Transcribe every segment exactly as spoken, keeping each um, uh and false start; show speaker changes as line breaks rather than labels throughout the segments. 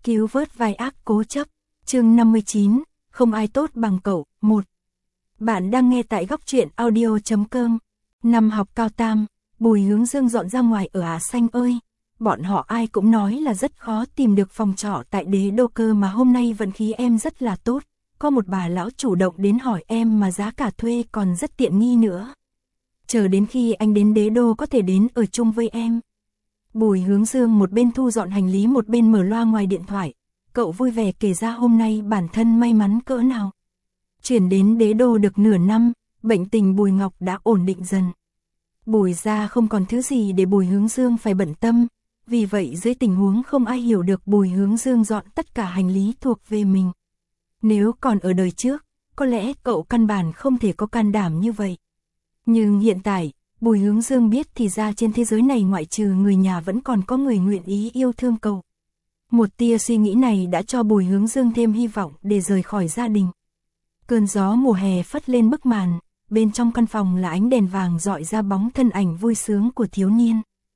Cứu vớt vai ác cố chấp, chương năm mươi chín, không ai tốt bằng cậu, một. Bạn đang nghe tại góc truyện audio chấm com. Năm học cao tam, Bùi Hướng Dương dọn ra ngoài ở Hà Xanh ơi. Bọn họ ai cũng nói là rất khó tìm được phòng trọ tại Đế Đô cơ mà hôm nay vận khí em rất là tốt. Có một bà lão chủ động đến hỏi em mà giá cả thuê còn rất tiện nghi nữa. Chờ đến khi anh đến Đế Đô có thể đến ở chung với em. Bùi Hướng Dương một bên thu dọn hành lý một bên mở loa ngoài điện thoại. Cậu vui vẻ kể ra hôm nay bản thân may mắn cỡ nào. Chuyển đến Đế Đô được nửa năm, bệnh tình Bùi Ngọc đã ổn định dần. Bùi gia không còn thứ gì để Bùi Hướng Dương phải bận tâm. Vì vậy dưới tình huống không ai hiểu được Bùi Hướng Dương dọn tất cả hành lý thuộc về mình. Nếu còn ở đời trước, có lẽ cậu căn bản không thể có can đảm như vậy. Nhưng hiện tại, Bùi Hướng Dương biết thì ra trên thế giới này ngoại trừ người nhà vẫn còn có người nguyện ý yêu thương cậu. Một tia suy nghĩ này đã cho Bùi Hướng Dương thêm hy vọng để rời khỏi gia đình. Cơn gió mùa hè phất lên bức màn, bên trong căn phòng là ánh đèn vàng rọi ra bóng thân ảnh vui sướng của thiếu niên.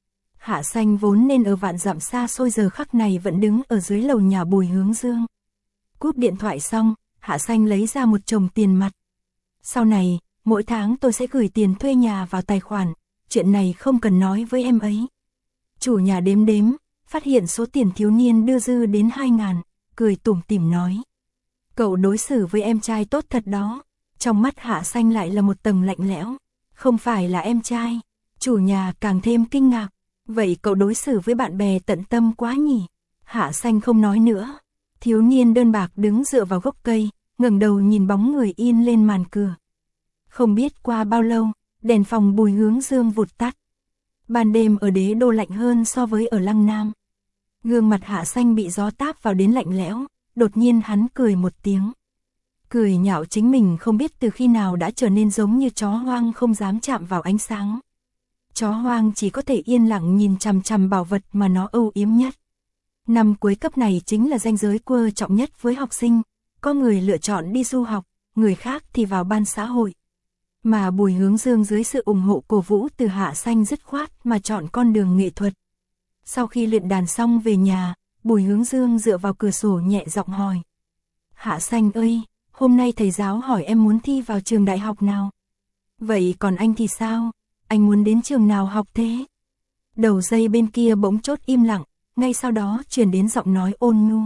Hạ Xanh vốn nên ở vạn dặm xa xôi giờ khắc này vẫn đứng ở dưới lầu nhà Bùi Hướng Dương. Cúp điện thoại xong, Hạ Xanh lấy ra một chồng tiền mặt. Sau này, mỗi tháng tôi sẽ gửi tiền thuê nhà vào tài khoản, chuyện này không cần nói với em ấy. Chủ nhà đếm đếm, phát hiện số tiền thiếu niên đưa dư đến hai ngàn, cười tủm tỉm nói. Cậu đối xử với em trai tốt thật đó. Trong mắt Hạ Xanh lại là một tầng lạnh lẽo. Không phải là em trai. Chủ nhà càng thêm kinh ngạc. Vậy cậu đối xử với bạn bè tận tâm quá nhỉ? Hạ Xanh không nói nữa. Thiếu niên đơn bạc đứng dựa vào gốc cây, ngẩng đầu nhìn bóng người in lên màn cửa. Không biết qua bao lâu, đèn phòng Bùi Hướng Dương vụt tắt. Ban đêm ở Đế Đô lạnh hơn so với ở Lăng Nam. Gương mặt Hạ Xanh bị gió táp vào đến lạnh lẽo, đột nhiên hắn cười một tiếng. Cười nhạo chính mình không biết từ khi nào đã trở nên giống như chó hoang không dám chạm vào ánh sáng. Chó hoang chỉ có thể yên lặng nhìn chằm chằm bảo vật mà nó âu yếm nhất. Năm cuối cấp này chính là ranh giới quan trọng nhất với học sinh, có người lựa chọn đi du học, người khác thì vào ban xã hội. Mà Bùi Hướng Dương dưới sự ủng hộ cổ vũ từ Hạ Xanh dứt khoát mà chọn con đường nghệ thuật. Sau khi luyện đàn xong về nhà, Bùi Hướng Dương dựa vào cửa sổ nhẹ giọng hỏi. Hạ Xanh ơi, hôm nay thầy giáo hỏi em muốn thi vào trường đại học nào? Vậy còn anh thì sao? Anh muốn đến trường nào học thế? Đầu dây bên kia bỗng chốt im lặng, ngay sau đó truyền đến giọng nói ôn nhu.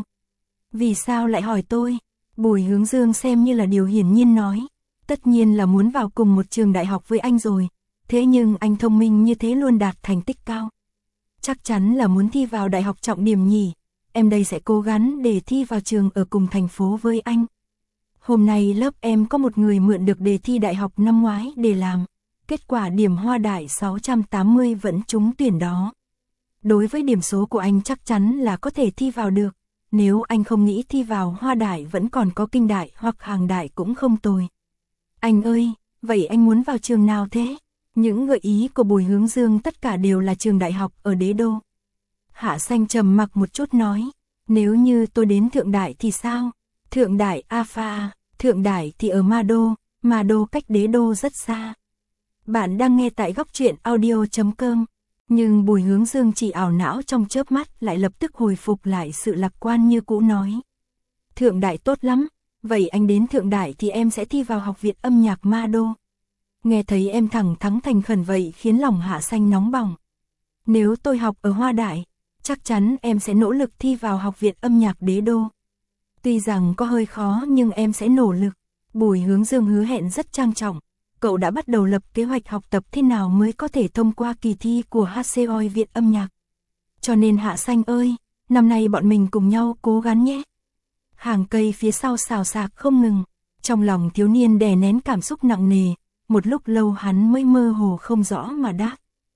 Vì sao lại hỏi tôi? Bùi Hướng Dương xem như là điều hiển nhiên nói. Tất nhiên là muốn vào cùng một trường đại học với anh rồi, thế nhưng anh thông minh như thế luôn đạt thành tích cao. Chắc chắn là muốn thi vào đại học trọng điểm nhỉ, em đây sẽ cố gắng để thi vào trường ở cùng thành phố với anh. Hôm nay lớp em có một người mượn được đề thi đại học năm ngoái để làm, kết quả điểm Hoa Đại sáu trăm tám mươi vẫn trúng tuyển đó. Đối với điểm số của anh chắc chắn là có thể thi vào được, nếu anh không nghĩ thi vào Hoa Đại vẫn còn có Kinh Đại hoặc Hàng Đại cũng không tồi. Anh ơi, vậy anh muốn vào trường nào thế? Những gợi ý của Bùi Hướng Dương tất cả đều là trường đại học ở Đế Đô. Hạ Xanh trầm mặc một chút nói, nếu như tôi đến Thượng Đại thì sao? Thượng Đại Alpha, Thượng Đại thì ở Ma Đô, Ma Đô cách Đế Đô rất xa. Bạn đang nghe tại góc truyện audio chấm com, nhưng Bùi Hướng Dương chỉ ảo não trong chớp mắt lại lập tức hồi phục lại sự lạc quan như cũ nói. Thượng Đại tốt lắm. Vậy anh đến Thượng Đại thì em sẽ thi vào Học viện âm nhạc Ma Đô. Nghe thấy em thẳng thắn thành khẩn vậy khiến lòng Hạ Xanh nóng bỏng. Nếu tôi học ở Hoa Đại, chắc chắn em sẽ nỗ lực thi vào Học viện âm nhạc Đế Đô. Tuy rằng có hơi khó nhưng em sẽ nỗ lực. Bùi Hướng Dương hứa hẹn rất trang trọng. Cậu đã bắt đầu lập kế hoạch học tập thế nào mới có thể thông qua kỳ thi của hát xê o i viện âm nhạc. Cho nên Hạ Xanh ơi, năm nay bọn mình cùng nhau cố gắng nhé. Hàng cây phía sau xào xạc không ngừng, trong lòng thiếu niên đè nén cảm xúc nặng nề, một lúc lâu hắn mới mơ hồ không rõ mà đáp.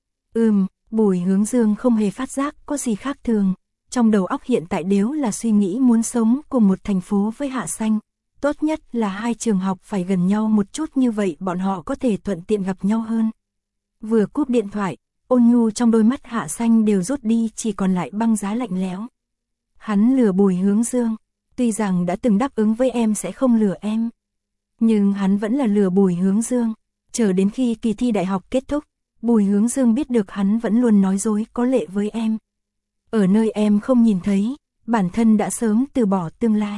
Ừm, Bùi Hướng Dương không hề phát giác có gì khác thường, trong đầu óc hiện tại đều là suy nghĩ muốn sống cùng một thành phố với Hạ Xanh, tốt nhất là hai trường học phải gần nhau một chút như vậy bọn họ có thể thuận tiện gặp nhau hơn. Vừa cúp điện thoại, ôn nhu trong đôi mắt Hạ Xanh đều rút đi chỉ còn lại băng giá lạnh lẽo. Hắn lừa Bùi Hướng Dương. Tuy rằng đã từng đáp ứng với em sẽ không lừa em, nhưng hắn vẫn là lừa Bùi Hướng Dương. Chờ đến khi kỳ thi đại học kết thúc, Bùi Hướng Dương biết được hắn vẫn luôn nói dối có lệ với em. Ở nơi em không nhìn thấy, bản thân đã sớm từ bỏ tương lai.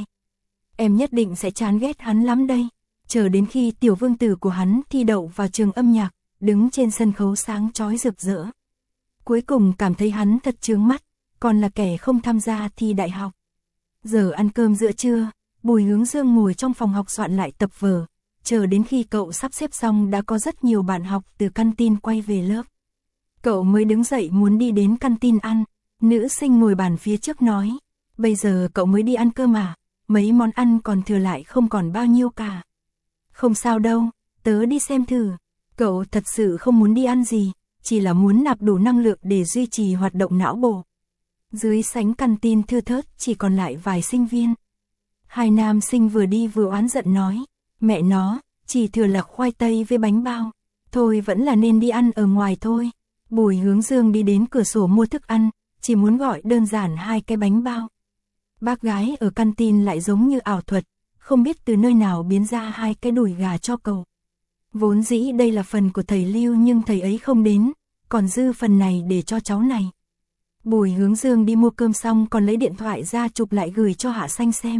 Em nhất định sẽ chán ghét hắn lắm đây. Chờ đến khi tiểu vương tử của hắn thi đậu vào trường âm nhạc, đứng trên sân khấu sáng chói rực rỡ. Cuối cùng cảm thấy hắn thật chướng mắt, còn là kẻ không tham gia thi đại học. Giờ ăn cơm giữa trưa, Bùi Hướng Dương ngồi trong phòng học soạn lại tập vở, chờ đến khi cậu sắp xếp xong đã có rất nhiều bạn học từ canteen quay về lớp. Cậu mới đứng dậy muốn đi đến canteen ăn, nữ sinh ngồi bàn phía trước nói, bây giờ cậu mới đi ăn cơm à, mấy món ăn còn thừa lại không còn bao nhiêu cả. Không sao đâu, tớ đi xem thử. Cậu thật sự không muốn đi ăn gì, chỉ là muốn nạp đủ năng lượng để duy trì hoạt động não bộ. Dưới sảnh canteen thưa thớt chỉ còn lại vài sinh viên. Hai nam sinh vừa đi vừa oán giận nói, mẹ nó, chỉ thừa là khoai tây với bánh bao, thôi vẫn là nên đi ăn ở ngoài thôi. Bùi Hướng Dương đi đến cửa sổ mua thức ăn, chỉ muốn gọi đơn giản hai cái bánh bao. Bác gái ở canteen lại giống như ảo thuật, không biết từ nơi nào biến ra hai cái đùi gà cho cậu. Vốn dĩ đây là phần của thầy Lưu nhưng thầy ấy không đến, còn dư phần này để cho cháu này. Bùi Hướng Dương đi mua cơm xong còn lấy điện thoại ra chụp lại gửi cho Hạ Xanh xem.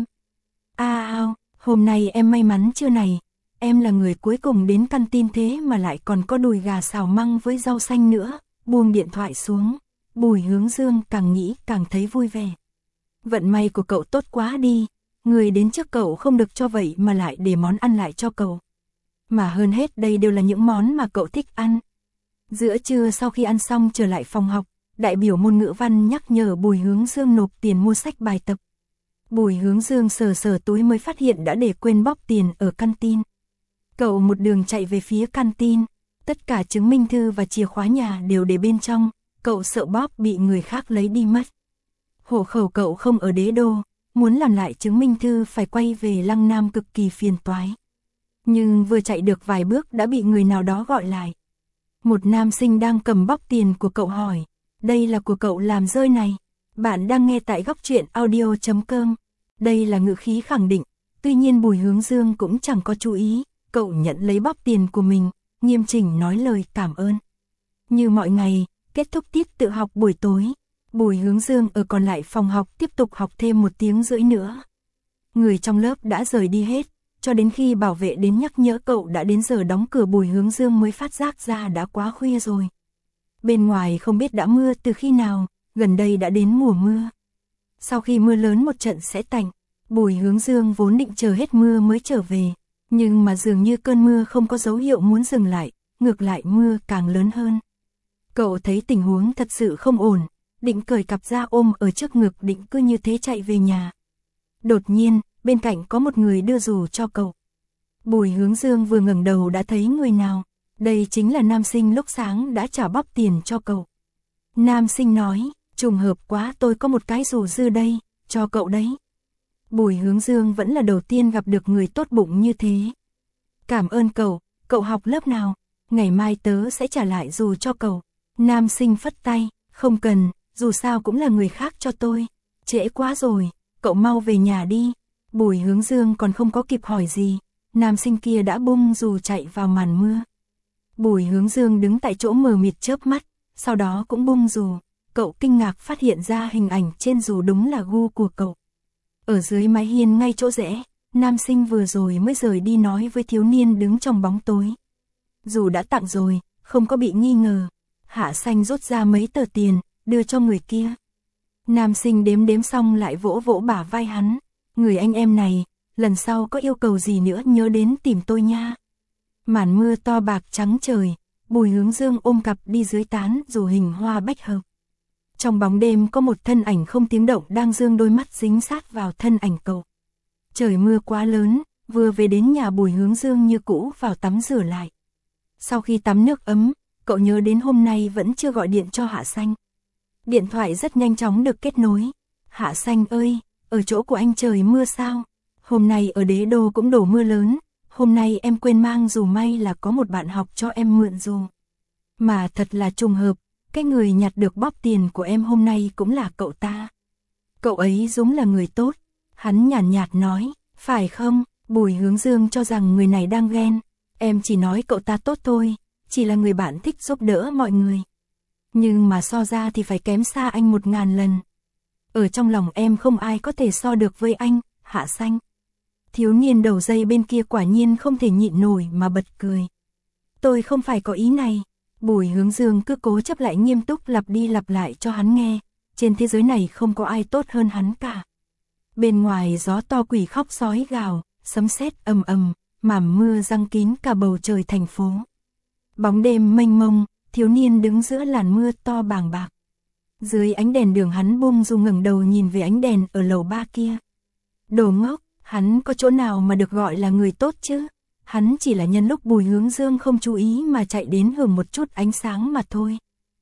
À ao, hôm nay em may mắn chưa này, em là người cuối cùng đến canteen thế mà lại còn có đùi gà xào măng với rau xanh nữa. Buông điện thoại xuống, Bùi Hướng Dương càng nghĩ càng thấy vui vẻ. Vận may của cậu tốt quá đi, người đến trước cậu không được cho vậy mà lại để món ăn lại cho cậu. Mà hơn hết đây đều là những món mà cậu thích ăn. Giữa trưa sau khi ăn xong trở lại phòng học, đại biểu môn ngữ văn nhắc nhở Bùi Hướng Dương nộp tiền mua sách bài tập. Bùi Hướng Dương sờ sờ túi mới phát hiện đã để quên bóp tiền ở canteen. Cậu một đường chạy về phía canteen, tất cả chứng minh thư và chìa khóa nhà đều để bên trong, cậu sợ bóp bị người khác lấy đi mất. Hộ khẩu cậu không ở Đế Đô, muốn làm lại chứng minh thư phải quay về Lăng Nam cực kỳ phiền toái. Nhưng vừa chạy được vài bước đã bị người nào đó gọi lại. Một nam sinh đang cầm bóp tiền của cậu hỏi, đây là của cậu làm rơi này. Bạn đang nghe tại góc truyện audio chấm com. Đây là ngữ khí khẳng định, tuy nhiên Bùi Hướng Dương cũng chẳng có chú ý, cậu nhận lấy bóp tiền của mình, nghiêm chỉnh nói lời cảm ơn. Như mọi ngày, kết thúc tiết tự học buổi tối, Bùi Hướng Dương ở còn lại phòng học tiếp tục học thêm một tiếng rưỡi nữa. Người trong lớp đã rời đi hết, cho đến khi bảo vệ đến nhắc nhở cậu đã đến giờ đóng cửa Bùi Hướng Dương mới phát giác ra đã quá khuya rồi. Bên ngoài không biết đã mưa từ khi nào, gần đây đã đến mùa mưa. Sau khi mưa lớn một trận sẽ tạnh, Bùi Hướng Dương vốn định chờ hết mưa mới trở về, nhưng mà dường như cơn mưa không có dấu hiệu muốn dừng lại, ngược lại mưa càng lớn hơn. Cậu thấy tình huống thật sự không ổn, định cởi cặp da ôm ở trước ngực định cứ như thế chạy về nhà. Đột nhiên, bên cạnh có một người đưa dù cho cậu. Bùi Hướng Dương vừa ngẩng đầu đã thấy người nào, đây chính là nam sinh lúc sáng đã trả bóp tiền cho cậu. Nam sinh nói, trùng hợp quá tôi có một cái dù dư đây, cho cậu đấy. Bùi Hướng Dương vẫn là đầu tiên gặp được người tốt bụng như thế. Cảm ơn cậu, cậu học lớp nào, ngày mai tớ sẽ trả lại dù cho cậu. Nam sinh phất tay, không cần, dù sao cũng là người khác cho tôi. Trễ quá rồi, cậu mau về nhà đi. Bùi Hướng Dương còn không có kịp hỏi gì, nam sinh kia đã bung dù chạy vào màn mưa. Bùi Hướng Dương đứng tại chỗ mờ mịt chớp mắt, sau đó cũng bung dù. Cậu kinh ngạc phát hiện ra hình ảnh trên dù đúng là gu của cậu. Ở dưới mái hiên ngay chỗ rẽ, nam sinh vừa rồi mới rời đi nói với thiếu niên đứng trong bóng tối. Dù đã tặng rồi, không có bị nghi ngờ. Hạ Xanh rút ra mấy tờ tiền, đưa cho người kia. Nam sinh đếm đếm xong lại vỗ vỗ bả vai hắn. Người anh em này, lần sau có yêu cầu gì nữa nhớ đến tìm tôi nha. Màn mưa to bạc trắng trời, Bùi Hướng Dương ôm cặp đi dưới tán dù hình hoa bách hợp. Trong bóng đêm có một thân ảnh không tiếng động đang dương đôi mắt dính sát vào thân ảnh cậu. Trời mưa quá lớn, vừa về đến nhà Bùi Hướng Dương như cũ vào tắm rửa lại. Sau khi tắm nước ấm, cậu nhớ đến hôm nay vẫn chưa gọi điện cho Hạ Xanh. Điện thoại rất nhanh chóng được kết nối. Hạ Xanh ơi, ở chỗ của anh trời mưa sao? Hôm nay ở Đế Đô cũng đổ mưa lớn, hôm nay em quên mang dù, may là có một bạn học cho em mượn dù. Mà thật là trùng hợp, cái người nhặt được bóp tiền của em hôm nay cũng là cậu ta. Cậu ấy đúng là người tốt. Hắn nhàn nhạt, nhạt nói, phải không? Bùi Hướng Dương cho rằng người này đang ghen. Em chỉ nói cậu ta tốt thôi, chỉ là người bạn thích giúp đỡ mọi người. Nhưng mà so ra thì phải kém xa anh một ngàn lần. Ở trong lòng em không ai có thể so được với anh, Hạ Xanh. Thiếu niên đầu dây bên kia quả nhiên không thể nhịn nổi mà bật cười. Tôi không phải có ý này. Bùi Hướng Dương cứ cố chấp lại nghiêm túc lặp đi lặp lại cho hắn nghe. Trên thế giới này không có ai tốt hơn hắn cả. Bên ngoài gió to quỷ khóc sói gào, sấm sét ầm ầm, mảm mưa giăng kín cả bầu trời thành phố. Bóng đêm mênh mông, thiếu niên đứng giữa làn mưa to bàng bạc. Dưới ánh đèn đường hắn bung dù ngẩng đầu nhìn về ánh đèn ở lầu ba kia. Đồ ngốc, hắn có chỗ nào mà được gọi là người tốt chứ? Hắn chỉ là nhân lúc Bùi Hướng Dương không chú ý mà chạy đến hưởng một chút ánh sáng mà thôi.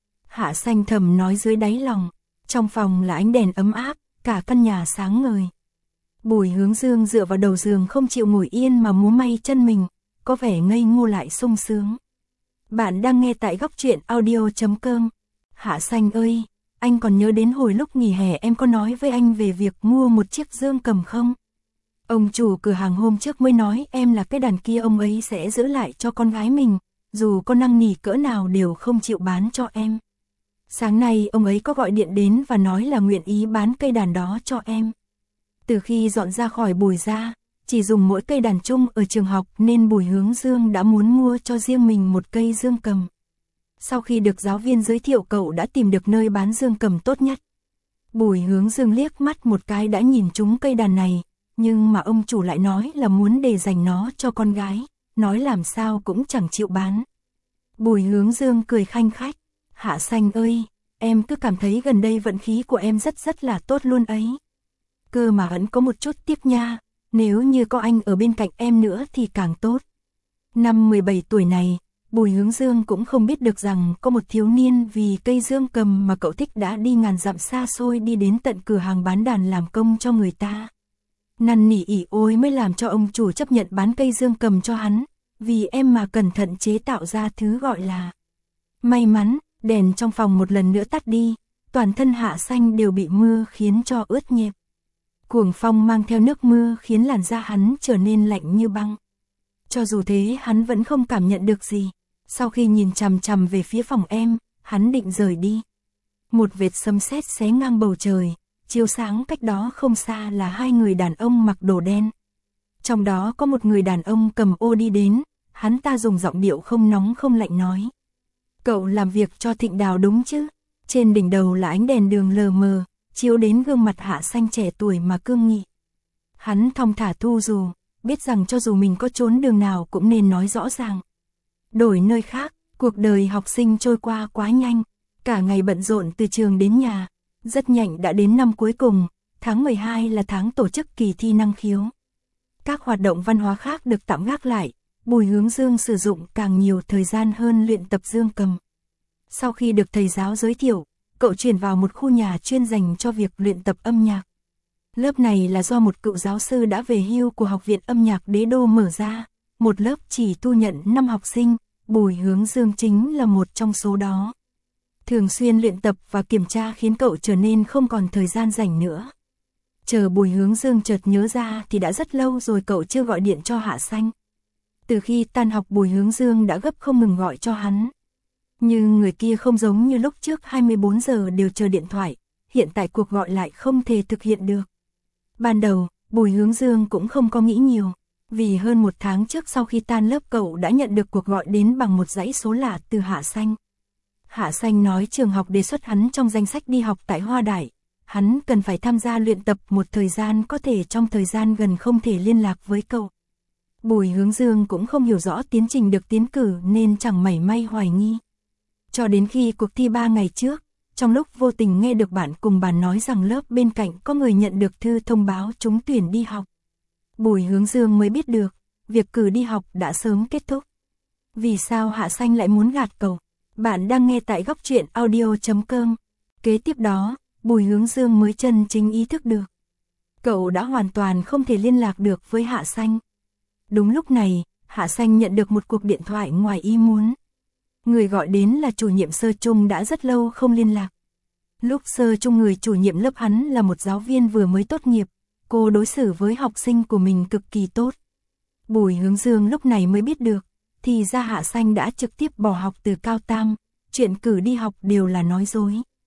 Hạ Xanh thầm nói dưới đáy lòng. Trong phòng là ánh đèn ấm áp, cả căn nhà sáng ngời. Bùi Hướng Dương dựa vào đầu giường không chịu ngồi yên mà múa may chân mình, có vẻ ngây ngô lại sung sướng. Bạn đang nghe tại góc truyện audio chấm com. Hạ Xanh ơi, anh còn nhớ đến hồi lúc nghỉ hè em có nói với anh về việc mua một chiếc dương cầm không? Ông chủ cửa hàng hôm trước mới nói em là cái đàn kia ông ấy sẽ giữ lại cho con gái mình, dù có năn nỉ cỡ nào đều không chịu bán cho em. Sáng nay ông ấy có gọi điện đến và nói là nguyện ý bán cây đàn đó cho em. Từ khi dọn ra khỏi Bùi gia, chỉ dùng mỗi cây đàn chung ở trường học nên Bùi Hướng Dương đã muốn mua cho riêng mình một cây dương cầm. Sau khi được giáo viên giới thiệu cậu đã tìm được nơi bán dương cầm tốt nhất. Bùi Hướng Dương liếc mắt một cái đã nhìn trúng cây đàn này, nhưng mà ông chủ lại nói là muốn để dành nó cho con gái, nói làm sao cũng chẳng chịu bán. Bùi Hướng Dương cười khanh khách. Hạ Xanh ơi, em cứ cảm thấy gần đây vận khí của em rất rất là tốt luôn ấy. Cơ mà vẫn có một chút tiếc nha, nếu như có anh ở bên cạnh em nữa thì càng tốt. Năm mười bảy tuổi này, Bùi Hướng Dương cũng không biết được rằng có một thiếu niên vì cây dương cầm mà cậu thích đã đi ngàn dặm xa xôi đi đến tận cửa hàng bán đàn làm công cho người ta. Năn nỉ ỉ ôi mới làm cho ông chủ chấp nhận bán cây dương cầm cho hắn, vì em mà cẩn thận chế tạo ra thứ gọi là may mắn. Đèn trong phòng một lần nữa tắt đi, toàn thân Hạ Xanh đều bị mưa khiến cho ướt nhẹp. Cuồng phong mang theo nước mưa khiến làn da hắn trở nên lạnh như băng. Cho dù thế hắn vẫn không cảm nhận được gì. Sau khi nhìn chằm chằm về phía phòng em, hắn định rời đi. Một vệt sấm sét xé ngang bầu trời, chiếu sáng cách đó không xa là hai người đàn ông mặc đồ đen. Trong đó có một người đàn ông cầm ô đi đến, hắn ta dùng giọng điệu không nóng không lạnh nói. Cậu làm việc cho Thịnh Đào đúng chứ? Trên đỉnh đầu là ánh đèn đường lờ mờ, chiếu đến gương mặt Hạ Xanh trẻ tuổi mà cương nghị. Hắn thong thả thu dù, biết rằng cho dù mình có trốn đường nào cũng nên nói rõ ràng. Đổi nơi khác, cuộc đời học sinh trôi qua quá nhanh, cả ngày bận rộn từ trường đến nhà, rất nhanh đã đến năm cuối cùng, tháng mười hai là tháng tổ chức kỳ thi năng khiếu. Các hoạt động văn hóa khác được tạm gác lại. Bùi Hướng Dương sử dụng càng nhiều thời gian hơn luyện tập dương cầm. Sau khi được thầy giáo giới thiệu, cậu chuyển vào một khu nhà chuyên dành cho việc luyện tập âm nhạc. Lớp này là do một cựu giáo sư đã về hưu của Học viện Âm nhạc Đế Đô mở ra, một lớp chỉ thu nhận năm học sinh, Bùi Hướng Dương chính là một trong số đó. Thường xuyên luyện tập và kiểm tra khiến cậu trở nên không còn thời gian rảnh nữa. Chờ Bùi Hướng Dương chợt nhớ ra thì đã rất lâu rồi cậu chưa gọi điện cho Hạ Xanh. Từ khi tan học Bùi Hướng Dương đã gấp không ngừng gọi cho hắn. Nhưng người kia không giống như lúc trước hai mươi bốn giờ đều chờ điện thoại, hiện tại cuộc gọi lại không thể thực hiện được. Ban đầu, Bùi Hướng Dương cũng không có nghĩ nhiều, vì hơn một tháng trước sau khi tan lớp cậu đã nhận được cuộc gọi đến bằng một dãy số lạ từ Hạ Xanh. Hạ Xanh nói trường học đề xuất hắn trong danh sách đi học tại Hoa Đại, hắn cần phải tham gia luyện tập một thời gian, có thể trong thời gian gần không thể liên lạc với cậu. Bùi Hướng Dương cũng không hiểu rõ tiến trình được tiến cử nên chẳng mảy may hoài nghi. Cho đến khi cuộc thi ba ngày trước, trong lúc vô tình nghe được bạn cùng bàn nói rằng lớp bên cạnh có người nhận được thư thông báo trúng tuyển đi học. Bùi Hướng Dương mới biết được, việc cử đi học đã sớm kết thúc. Vì sao Hạ Xanh lại muốn gạt cậu? Bạn đang nghe tại góc truyện audio chấm com. Kế tiếp đó, Bùi Hướng Dương mới chân chính ý thức được. Cậu đã hoàn toàn không thể liên lạc được với Hạ Xanh. Đúng lúc này, Hạ Xanh nhận được một cuộc điện thoại ngoài ý muốn. Người gọi đến là chủ nhiệm sơ trung đã rất lâu không liên lạc. Lúc sơ trung người chủ nhiệm lớp hắn là một giáo viên vừa mới tốt nghiệp, cô đối xử với học sinh của mình cực kỳ tốt. Bùi Hướng Dương lúc này mới biết được, thì ra Hạ Xanh đã trực tiếp bỏ học từ cao tam, chuyện cử đi học đều là nói dối.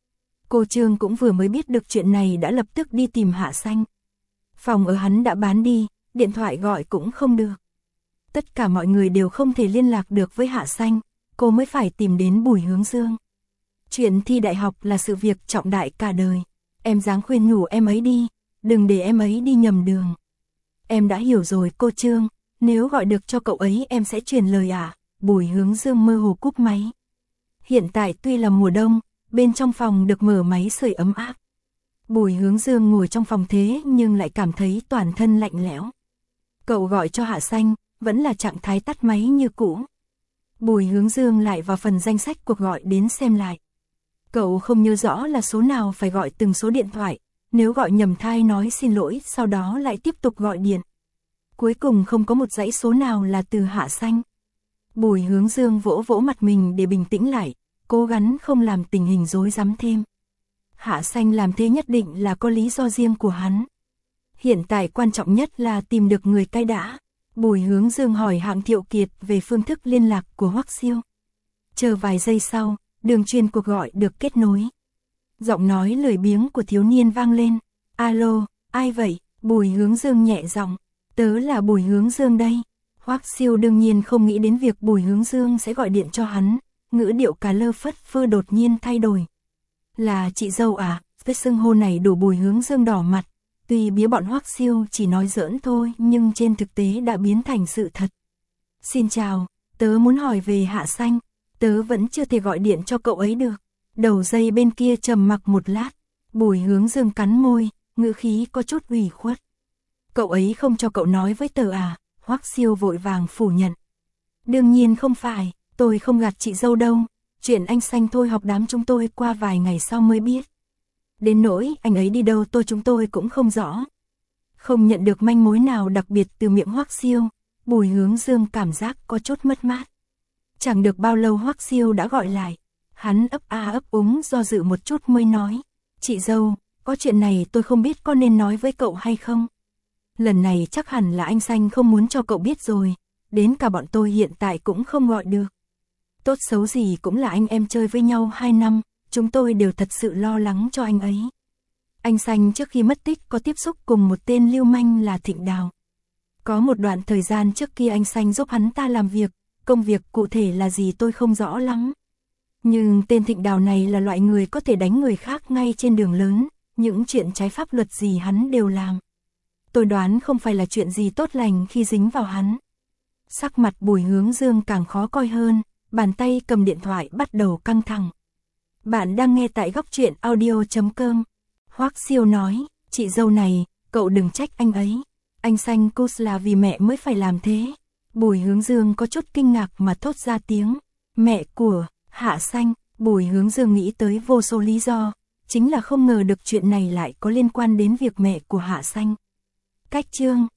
Cô Trương cũng vừa mới biết được chuyện này đã lập tức đi tìm Hạ Xanh. Phòng ở hắn đã bán đi, điện thoại gọi cũng không được. Tất cả mọi người đều không thể liên lạc được với Hạ Xanh, cô mới phải tìm đến Bùi Hướng Dương. Chuyện thi đại học là sự việc trọng đại cả đời. Em dáng khuyên nhủ em ấy đi, đừng để em ấy đi nhầm đường. Em đã hiểu rồi cô Trương, nếu gọi được cho cậu ấy em sẽ truyền lời à? Bùi Hướng Dương mơ hồ cúp máy. Hiện tại tuy là mùa đông, bên trong phòng được mở máy sưởi ấm áp. Bùi Hướng Dương ngồi trong phòng thế nhưng lại cảm thấy toàn thân lạnh lẽo. Cậu gọi cho Hạ Xanh, vẫn là trạng thái tắt máy như cũ. Bùi Hướng Dương lại vào phần danh sách cuộc gọi đến xem lại. Cậu không nhớ rõ là số nào phải gọi từng số điện thoại, nếu gọi nhầm thai nói xin lỗi, sau đó lại tiếp tục gọi điện. Cuối cùng không có một dãy số nào là từ Hạ Xanh. Bùi Hướng Dương vỗ vỗ mặt mình để bình tĩnh lại, cố gắng không làm tình hình rối rắm thêm. Hạ Xanh làm thế nhất định là có lý do riêng của hắn. Hiện tại quan trọng nhất là tìm được người cai đã. Bùi Hướng Dương hỏi Hạng Thiệu Kiệt về phương thức liên lạc của Hoắc Siêu. Chờ vài giây sau, đường truyền cuộc gọi được kết nối. Giọng nói lười biếng của thiếu niên vang lên. Alo, ai vậy? Bùi Hướng Dương nhẹ giọng. Tớ là Bùi Hướng Dương đây. Hoắc Siêu đương nhiên không nghĩ đến việc Bùi Hướng Dương sẽ gọi điện cho hắn, ngữ điệu cá lơ phất phơ đột nhiên thay đổi. Là chị dâu à? Vết xưng hô này đủ Bùi Hướng Dương đỏ mặt. Tuy bía bọn Hoắc Siêu chỉ nói giỡn thôi nhưng trên thực tế đã biến thành sự thật. Xin chào, tớ muốn hỏi về Hạ Xanh, tớ vẫn chưa thể gọi điện cho cậu ấy được. Đầu dây bên kia trầm mặc một lát, Bùi Hướng Dương cắn môi, ngữ khí có chút ủy khuất. Cậu ấy không cho cậu nói với tớ à? Hoắc Siêu vội vàng phủ nhận. Đương nhiên không phải, tôi không gạt chị dâu đâu, chuyện anh Xanh thôi học đám chúng tôi qua vài ngày sau mới biết. Đến nỗi anh ấy đi đâu tôi chúng tôi cũng không rõ. Không nhận được manh mối nào đặc biệt từ miệng Hoắc Siêu, Bùi Hướng Dương cảm giác có chút mất mát. Chẳng được bao lâu Hoắc Siêu đã gọi lại. Hắn ấp a ấp úng do dự một chút mới nói. Chị dâu, có chuyện này tôi không biết có nên nói với cậu hay không. Lần này chắc hẳn là anh Xanh không muốn cho cậu biết rồi. Đến cả bọn tôi hiện tại cũng không gọi được. Tốt xấu gì cũng là anh em chơi với nhau hai năm. Chúng tôi đều thật sự lo lắng cho anh ấy. Anh Xanh trước khi mất tích có tiếp xúc cùng một tên lưu manh là Thịnh Đào. Có một đoạn thời gian trước kia anh Xanh giúp hắn ta làm việc, công việc cụ thể là gì tôi không rõ lắm. Nhưng tên Thịnh Đào này là loại người có thể đánh người khác ngay trên đường lớn, những chuyện trái pháp luật gì hắn đều làm. Tôi đoán không phải là chuyện gì tốt lành khi dính vào hắn. Sắc mặt Bùi Hướng Dương càng khó coi hơn, bàn tay cầm điện thoại bắt đầu căng thẳng. Bạn đang nghe tại góc truyện audio chấm com. Hoắc Siêu nói, chị dâu này, cậu đừng trách anh ấy. Anh Xanh cô là vì mẹ mới phải làm thế. Bùi Hướng Dương có chút kinh ngạc mà thốt ra tiếng. Mẹ của Hạ Xanh. Bùi Hướng Dương nghĩ tới vô số lý do, chính là không ngờ được chuyện này lại có liên quan đến việc mẹ của Hạ Xanh. Cách chương